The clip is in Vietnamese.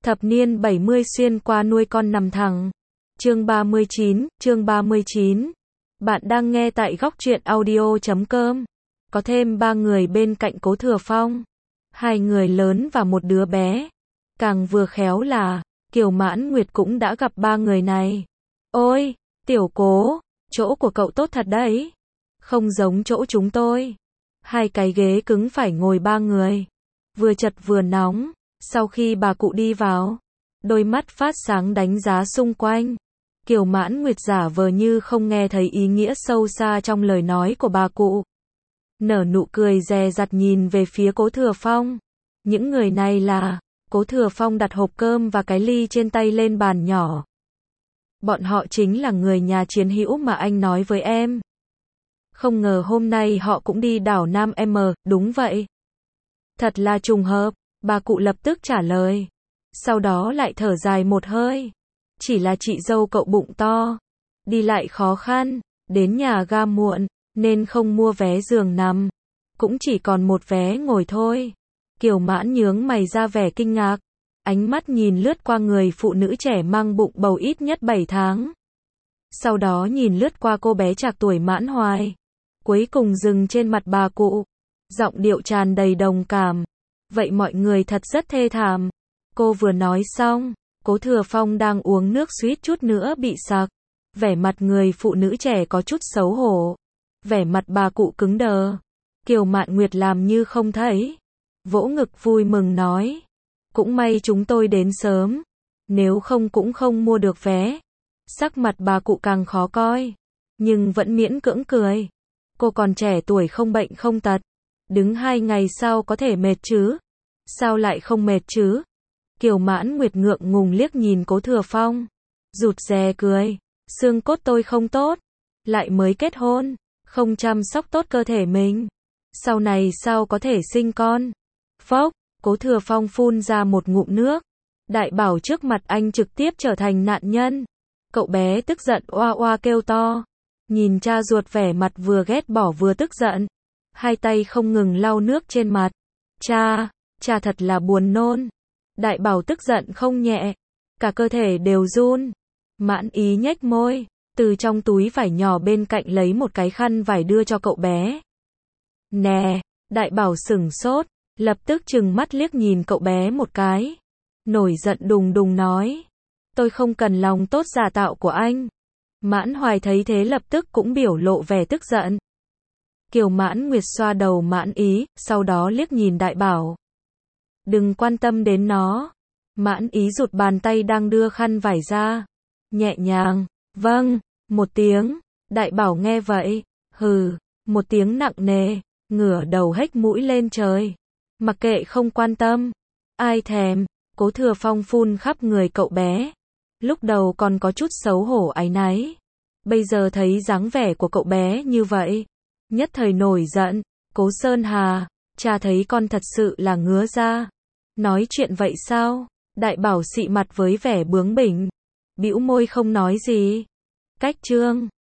Thập niên 70 xuyên qua nuôi con nằm thẳng. Chương 39. Bạn đang nghe tại góc truyện audio.com. Có thêm 3 người bên cạnh Cố Thừa Phong. 2 người lớn và một đứa bé. Càng vừa khéo là, Kiều Mãn Nguyệt cũng đã gặp 3 người này. Ôi, tiểu Cố, chỗ của cậu tốt thật đấy. Không giống chỗ chúng tôi. 2 cái ghế cứng phải ngồi 3 người. Vừa chật vừa nóng. Sau khi bà cụ đi vào, đôi mắt phát sáng đánh giá xung quanh. Kiều Mãn Nguyệt giả vờ như không nghe thấy ý nghĩa sâu xa trong lời nói của bà cụ. Nở nụ cười dè dặt nhìn về phía Cố Thừa Phong. Những người này là... Cố Thừa Phong đặt hộp cơm và cái ly trên tay lên bàn nhỏ. Bọn họ chính là người nhà chiến hữu mà anh nói với em. Không ngờ hôm nay họ cũng đi đảo Nam M, đúng vậy. Thật là trùng hợp, bà cụ lập tức trả lời. Sau đó lại thở dài một hơi. Chỉ là chị dâu cậu bụng to, đi lại khó khăn, đến nhà ga muộn, nên không mua vé giường nằm. Cũng chỉ còn một vé ngồi thôi. Kiều Mãn nhướng mày ra vẻ kinh ngạc. Ánh mắt nhìn lướt qua người phụ nữ trẻ mang bụng bầu ít nhất 7 tháng. Sau đó nhìn lướt qua cô bé trạc tuổi Mãn Hoài. Cuối cùng dừng trên mặt bà cụ. Giọng điệu tràn đầy đồng cảm. Vậy mọi người thật rất thê thảm. Cô vừa nói xong, Cố Thừa Phong đang uống nước suýt chút nữa bị sặc. Vẻ mặt người phụ nữ trẻ có chút xấu hổ. Vẻ mặt bà cụ cứng đờ. Kiều Mạn Nguyệt làm như không thấy. Vỗ ngực vui mừng nói. Cũng may chúng tôi đến sớm. Nếu không cũng không mua được vé. Sắc mặt bà cụ càng khó coi. Nhưng vẫn miễn cưỡng cười. Cô còn trẻ tuổi không bệnh không tật. Đứng 2 ngày sau có thể mệt chứ? Sao lại không mệt chứ? Kiều Mãn Nguyệt ngượng ngùng liếc nhìn Cố Thừa Phong. Rụt rè cười. Xương cốt tôi không tốt. Lại mới kết hôn. Không chăm sóc tốt cơ thể mình. Sau này sao có thể sinh con? Phốc, Cố Thừa Phong phun ra một ngụm nước. Đại bảo trước mặt anh trực tiếp trở thành nạn nhân. Cậu bé tức giận oa oa kêu to. Nhìn cha ruột vẻ mặt vừa ghét bỏ vừa tức giận. 2 tay không ngừng lau nước trên mặt. Cha thật là buồn nôn. Đại bảo tức giận không nhẹ. Cả cơ thể đều run. Mãn Ý nhếch môi. Từ trong túi vải nhỏ bên cạnh lấy một cái khăn vải đưa cho cậu bé. Nè, đại bảo sửng sốt. Lập tức trừng mắt liếc nhìn cậu bé một cái. Nổi giận đùng đùng nói. Tôi không cần lòng tốt giả tạo của anh. Mãn Hoài thấy thế lập tức cũng biểu lộ vẻ tức giận. Kiều Mãn Nguyệt xoa đầu Mãn Ý, sau đó liếc nhìn đại bảo. Đừng quan tâm đến nó. Mãn Ý rụt bàn tay đang đưa khăn vải ra. Nhẹ nhàng, vâng, một tiếng. Đại bảo nghe vậy, hừ, một tiếng nặng nề, ngửa đầu hếch mũi lên trời. Mặc kệ không quan tâm. Ai thèm, Cố Thừa Phong phun khắp người cậu bé. Lúc đầu còn có chút xấu hổ áy náy. Bây giờ thấy dáng vẻ của cậu bé như vậy. Nhất thời nổi giận. Cố Sơn Hà, cha thấy con thật sự là ngứa ra. Nói chuyện vậy sao? Đại bảo xị mặt với vẻ bướng bỉnh. Bĩu môi không nói gì. Cách chương.